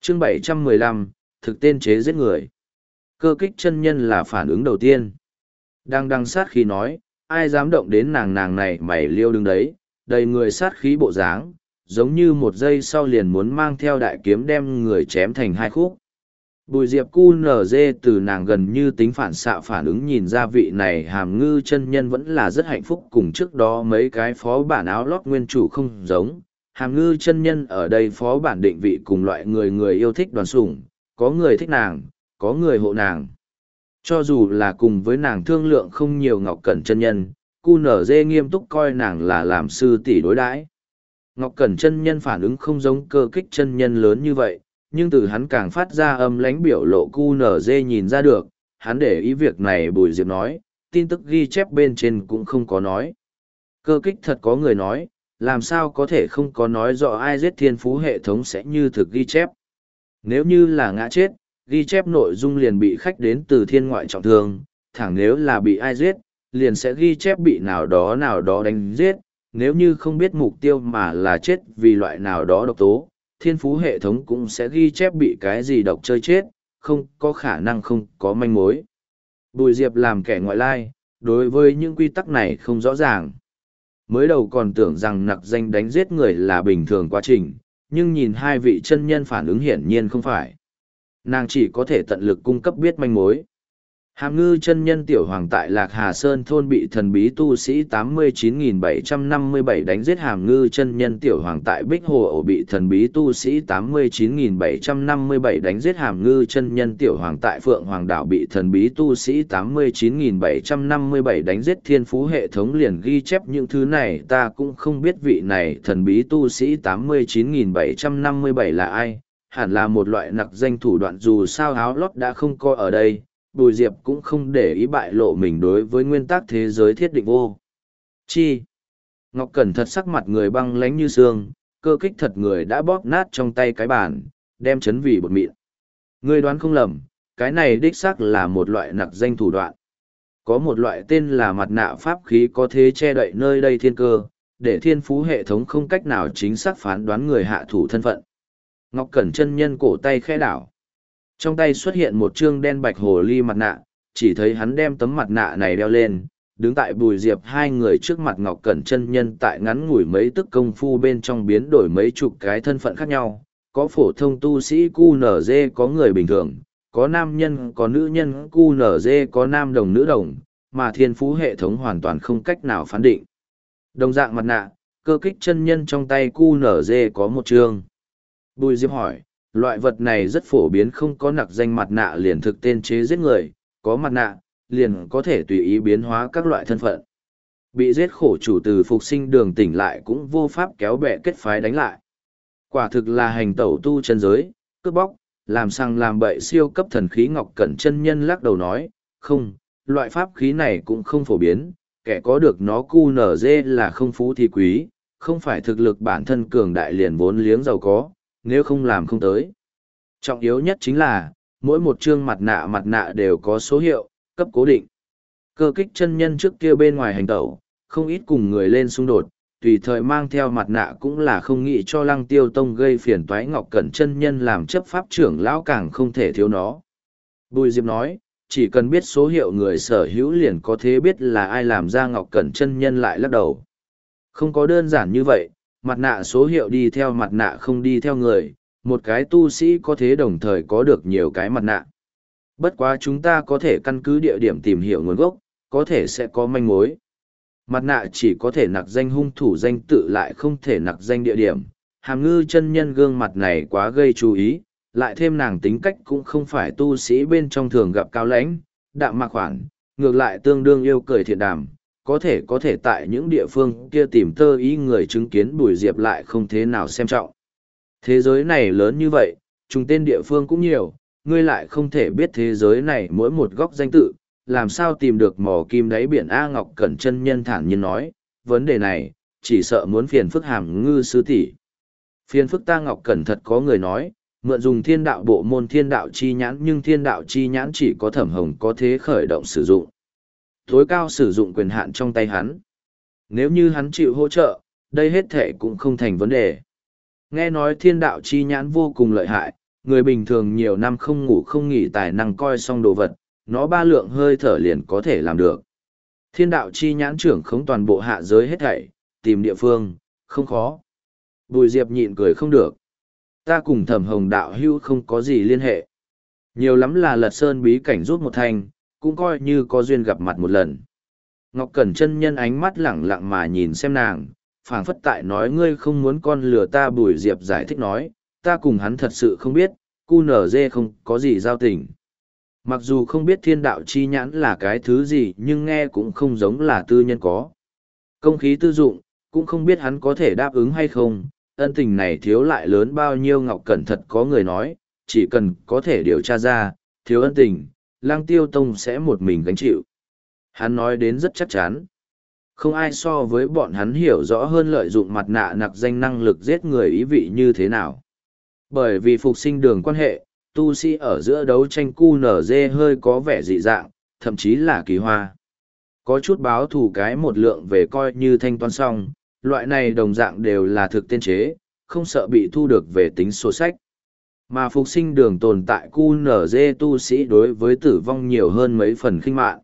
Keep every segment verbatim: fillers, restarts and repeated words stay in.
chương bảy trăm mười lăm, thực tên chế giết người. Cơ kích chân nhân là phản ứng đầu tiên. Đang đăng sát khí nói, ai dám động đến nàng nàng này mày liêu đứng đấy, đầy người sát khí bộ dáng, giống như một giây sau liền muốn mang theo đại kiếm đem người chém thành hai khúc. Bùi diệp cu nở dê từ nàng gần như tính phản xạ phản ứng nhìn ra vị này hàm ngư chân nhân vẫn là rất hạnh phúc cùng trước đó mấy cái phó bản áo lót nguyên chủ không giống. Hàm ngư chân nhân ở đây phó bản định vị cùng loại người người yêu thích đoàn sủng, có người thích nàng, có người hộ nàng. Cho dù là cùng với nàng thương lượng không nhiều Ngọc Cẩn chân nhân, cu nở dê nghiêm túc coi nàng là làm sư tỷ đối đãi. Ngọc Cẩn chân nhân phản ứng không giống cơ kích chân nhân lớn như vậy, nhưng từ hắn càng phát ra âm lãnh biểu lộ cu nở dê nhìn ra được, hắn để ý việc này Bùi Diệp nói, tin tức ghi chép bên trên cũng không có nói. Cơ kích thật có người nói, làm sao có thể không có nói rõ ai giết thiên phú hệ thống sẽ như thực ghi chép. Nếu như là ngã chết, ghi chép nội dung liền bị khách đến từ thiên ngoại trọng thương, thẳng nếu là bị ai giết, liền sẽ ghi chép bị nào đó nào đó đánh giết, nếu như không biết mục tiêu mà là chết vì loại nào đó độc tố, thiên phú hệ thống cũng sẽ ghi chép bị cái gì độc chơi chết, không có khả năng không có manh mối. Bùi Diệp làm kẻ ngoại lai, đối với những quy tắc này không rõ ràng. Mới đầu còn tưởng rằng nặc danh đánh giết người là bình thường quá trình, nhưng nhìn hai vị chân nhân phản ứng hiển nhiên không phải. Nàng chỉ có thể tận lực cung cấp biết manh mối. Hàm ngư chân nhân tiểu hoàng tại Lạc Hà Sơn thôn bị thần bí tu sĩ tám mươi chín nghìn bảy trăm năm mươi bảy đánh giết. Hàm ngư chân nhân tiểu hoàng tại Bích Hồ ổ bị thần bí tu sĩ tám mươi chín nghìn bảy trăm năm mươi bảy đánh giết. Hàm ngư chân nhân tiểu hoàng tại Phượng Hoàng đảo bị thần bí tu sĩ tám mươi chín nghìn bảy trăm năm mươi bảy đánh giết. Thiên phú hệ thống liền ghi chép những thứ này, ta cũng không biết vị này thần bí tu sĩ tám mươi chín nghìn bảy trăm năm mươi bảy là ai, hẳn là một loại nặc danh thủ đoạn, dù sao áo lót đã không coi ở đây. Bùi Diệp cũng không để ý bại lộ mình đối với nguyên tắc thế giới thiết định vô. Chi? Ngọc Cẩn thật sắc mặt người băng lánh như xương, cơ kích thật người đã bóp nát trong tay cái bàn, đem chấn vì bột mịn. Ngươi đoán không lầm, cái này đích xác là một loại nặc danh thủ đoạn. Có một loại tên là mặt nạ pháp khí có thế che đậy nơi đây thiên cơ, để thiên phú hệ thống không cách nào chính xác phán đoán người hạ thủ thân phận. Ngọc Cẩn chân nhân cổ tay khẽ đảo. Trong tay xuất hiện một trương đen bạch hồ ly mặt nạ, chỉ thấy hắn đem tấm mặt nạ này đeo lên, đứng tại Bùi Diệp hai người trước mặt Ngọc Cẩn chân nhân tại ngắn ngủi mấy tức công phu bên trong biến đổi mấy chục cái thân phận khác nhau, có phổ thông tu sĩ cu nở dê, có người bình thường, có nam nhân, có nữ nhân cu nở dê, có nam đồng nữ đồng, mà thiên phú hệ thống hoàn toàn không cách nào phán định. Đồng dạng mặt nạ, cơ kích chân nhân trong tay cu nở dê có một trương. Bùi Diệp hỏi, loại vật này rất phổ biến, không có nặc danh mặt nạ liền thực tên chế giết người, có mặt nạ, liền có thể tùy ý biến hóa các loại thân phận. Bị giết khổ chủ từ phục sinh đường tỉnh lại cũng vô pháp kéo bè kết phái đánh lại. Quả thực là hành tẩu tu chân giới, cướp bóc, làm sang làm bậy siêu cấp thần khí. Ngọc Cẩn chân nhân lắc đầu nói, không, loại pháp khí này cũng không phổ biến, kẻ có được nó cu nở dê là không phú thì quý, không phải thực lực bản thân cường đại liền vốn liếng giàu có, nếu không làm không tới. Trọng yếu nhất chính là, mỗi một chương mặt nạ mặt nạ đều có số hiệu, cấp cố định. Cơ kích chân nhân trước kia bên ngoài hành tẩu, không ít cùng người lên xung đột, tùy thời mang theo mặt nạ cũng là không nghĩ cho Lăng Tiêu Tông gây phiền toái. Ngọc Cẩn chân nhân làm chấp pháp trưởng lão càng không thể thiếu nó. Bùi Diệp nói, chỉ cần biết số hiệu người sở hữu liền có thể biết là ai làm ra. Ngọc Cẩn chân nhân lại lắc đầu. Không có đơn giản như vậy, mặt nạ số hiệu đi theo mặt nạ không đi theo người, một cái tu sĩ có thể đồng thời có được nhiều cái mặt nạ. Bất quá chúng ta có thể căn cứ địa điểm tìm hiểu nguồn gốc, có thể sẽ có manh mối. Mặt nạ chỉ có thể nặc danh hung thủ danh tự lại không thể nặc danh địa điểm. Hàm ngư chân nhân gương mặt này quá gây chú ý, lại thêm nàng tính cách cũng không phải tu sĩ bên trong thường gặp cao lãnh, đạm mạc khoản, ngược lại tương đương yêu cười thiện đàm, có thể có thể tại những địa phương kia tìm tơ ý người chứng kiến. Bùi Diệp lại không thế nào xem trọng. Thế giới này lớn như vậy, trùng tên địa phương cũng nhiều, ngươi lại không thể biết thế giới này mỗi một góc danh tự, làm sao tìm được mỏ kim đáy biển. A Ngọc Cẩn chân nhân thản nhiên nói, vấn đề này, chỉ sợ muốn phiền phức Hàm ngư sư tỷ. Phiền phức ta Ngọc Cẩn thật có người nói, mượn dùng thiên đạo bộ môn thiên đạo chi nhãn, nhưng thiên đạo chi nhãn chỉ có Thẩm Hồng có thế khởi động sử dụng. Tối cao sử dụng quyền hạn trong tay hắn. Nếu như hắn chịu hỗ trợ, đây hết thể cũng không thành vấn đề. Nghe nói thiên đạo chi nhãn vô cùng lợi hại, người bình thường nhiều năm không ngủ không nghỉ tài năng coi xong đồ vật, nó ba lượng hơi thở liền có thể làm được. Thiên đạo chi nhãn trưởng khống toàn bộ hạ giới hết thảy, tìm địa phương, không khó. Bùi Diệp nhịn cười không được. Ta cùng Thẩm Hồng đạo hữu không có gì liên hệ. Nhiều lắm là lật sơn bí cảnh rút một thanh, cũng coi như có duyên gặp mặt một lần. Ngọc Cẩn chân nhân ánh mắt lẳng lặng mà nhìn xem nàng, phảng phất tại nói ngươi không muốn con lừa ta. Bùi Diệp giải thích nói, ta cùng hắn thật sự không biết, cu nở dê không có gì giao tình. Mặc dù không biết thiên đạo chi nhãn là cái thứ gì nhưng nghe cũng không giống là tư nhân có. Công khí tư dụng, cũng không biết hắn có thể đáp ứng hay không, ân tình này thiếu lại lớn bao nhiêu. Ngọc Cẩn thật có người nói, chỉ cần có thể điều tra ra, thiếu ân tình, Lăng Tiêu Tông sẽ một mình gánh chịu. Hắn nói đến rất chắc chắn. Không ai so với bọn hắn hiểu rõ hơn lợi dụng mặt nạ nặc danh năng lực giết người ý vị như thế nào. Bởi vì phục sinh đường quan hệ, tu sĩ ở giữa đấu tranh cu nở dê hơi có vẻ dị dạng, thậm chí là kỳ hoa. Có chút báo thù cái một lượng về coi như thanh toán xong, loại này đồng dạng đều là thực tên chế, không sợ bị thu được về tính sổ sách. Mà phục sinh đường tồn tại cu nở dê tu sĩ đối với tử vong nhiều hơn mấy phần khinh mạn.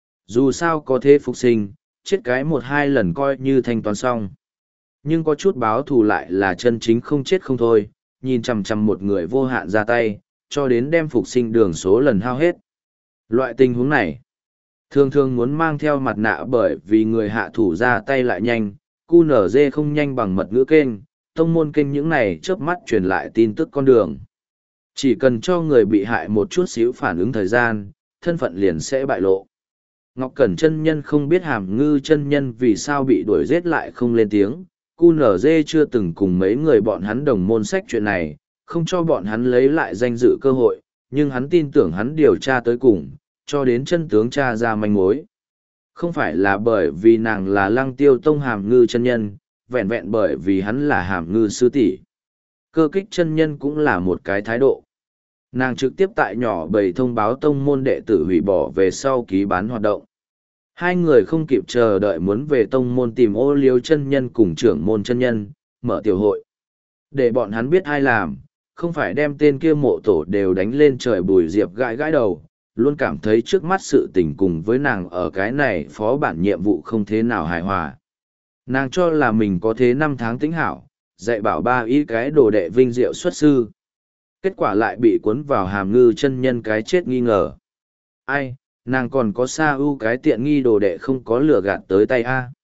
Dù sao có thế phục sinh, chết cái một hai lần coi như thanh toán xong. Nhưng có chút báo thù lại là chân chính không chết không thôi, nhìn chằm chằm một người vô hạn ra tay, cho đến đem phục sinh đường số lần hao hết. Loại tình huống này, thường thường muốn mang theo mặt nạ bởi vì người hạ thủ ra tay lại nhanh, cu nở dê không nhanh bằng mật ngữ kênh, tông môn kênh những này chớp mắt truyền lại tin tức con đường. Chỉ cần cho người bị hại một chút xíu phản ứng thời gian, thân phận liền sẽ bại lộ. Ngọc Cẩn chân nhân không biết Hàm Ngư chân nhân vì sao bị đuổi giết lại không lên tiếng, cu nở dê chưa từng cùng mấy người bọn hắn đồng môn sách chuyện này, không cho bọn hắn lấy lại danh dự cơ hội, nhưng hắn tin tưởng hắn điều tra tới cùng, cho đến chân tướng tra ra manh mối. Không phải là bởi vì nàng là Lăng Tiêu Tông Hàm Ngư chân nhân, vẹn vẹn bởi vì hắn là Hàm Ngư sư tỷ. Cơ kích chân nhân cũng là một cái thái độ. Nàng trực tiếp tại nhỏ bầy thông báo tông môn đệ tử hủy bỏ về sau ký bán hoạt động. Hai người không kịp chờ đợi muốn về tông môn tìm Ô Liếu chân nhân cùng trưởng môn chân nhân, mở tiểu hội. Để bọn hắn biết ai làm, không phải đem tên kia mộ tổ đều đánh lên trời. Bùi Diệp gãi gãi đầu, luôn cảm thấy trước mắt sự tình cùng với nàng ở cái này phó bản nhiệm vụ không thế nào hài hòa. Nàng cho là mình có thế năm tháng tính hảo, dạy bảo ba ý cái đồ đệ vinh diệu xuất sư. Kết quả lại bị cuốn vào Hàm Ngư chân nhân cái chết nghi ngờ. Ai, nàng còn có Sa U cái tiện nghi đồ đệ không có lừa gạt tới tay a.